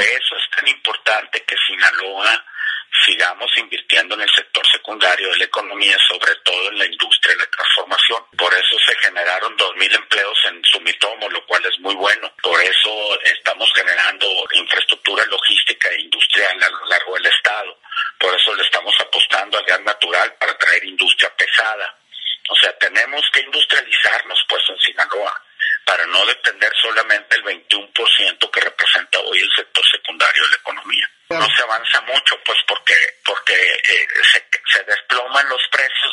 eso es tan importante que Sinaloa sigamos invirtiendo en el sector secundario de la economía, sobre todo en la industria de la transformación. Por eso se generaron 2,000 empleos en Sumitomo, lo cual es muy bueno. Por eso estamos generando infraestructura logística e industrial a lo largo del estado. Por eso le estamos apostando al gas natural para traer industria pesada. O sea, tenemos que industrializarnos pues en Sinaloa para no depender solamente del 21% que representa hoy el sector secundario de la economía. No se avanza mucho pues porque se desploman los precios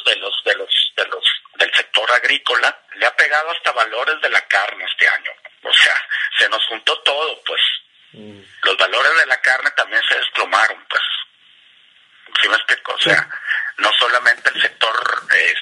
del sector agrícola. Le ha pegado hasta valores de la carne este año. O sea, se nos juntó todo pues. Los valores de la carne también se desplomaron pues. ¿Sí me explico? O sea, no solamente el sector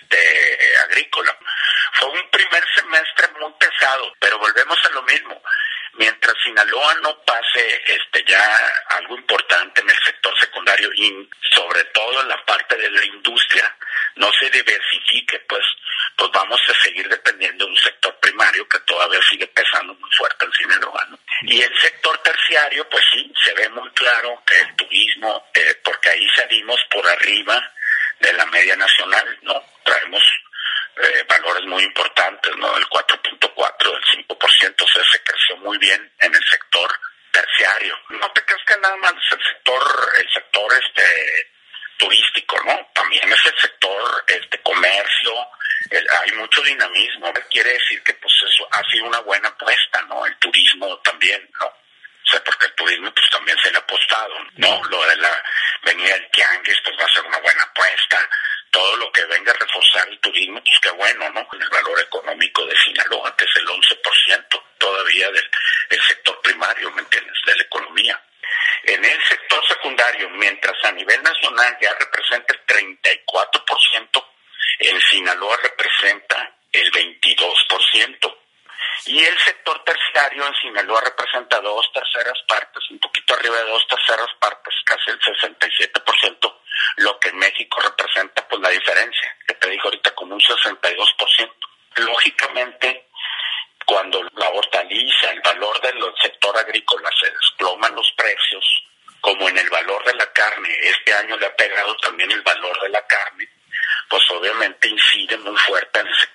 agrícola. Fue un primer semestre muy pesado, pero volvemos a lo mismo. Mientras Sinaloa no pase ya algo importante en el sector secundario y sobre todo en la parte de la industria, no se diversifique, pues vamos a seguir dependiendo de un sector primario que todavía sigue pesando muy fuerte en Sinaloa, ¿no? Y el sector terciario, pues sí, se ve muy claro que el turismo, porque ahí salimos por arriba de la media nacional, ¿no? Traemos valores muy importantes, ¿no? El 4.4, del 5%, o sea, se creció muy bien en el sector terciario. No te creas que nada más el sector turístico, ¿no? También es el sector comercio, hay mucho dinamismo. Quiere decir que pues eso ha sido una buena apuesta, ¿no? El turismo también, ¿no? O sea, porque el turismo pues también se le ha apostado, ¿no? Lo de la venida del tianguis pues va a ser una buena apuesta. Todo lo que venga a reforzar el turismo, pues qué bueno, ¿no? El valor económico de Sinaloa, que es el 11% todavía del sector primario, ¿me entiendes?, de la economía. En el sector secundario, mientras a nivel nacional ya representa el 34%, en Sinaloa representa el 22%. Y el sector terciario en Sinaloa representa 2/3 partes, un poquito arriba de 2/3 partes, casi el 67%, lo que en México representa pues la diferencia, que te digo ahorita como un 62%. Lógicamente, cuando la hortaliza, el valor del sector agrícola se desploman los precios, como en el valor de la carne, este año le ha pegado también el valor de la carne, pues obviamente incide muy fuerte en el sector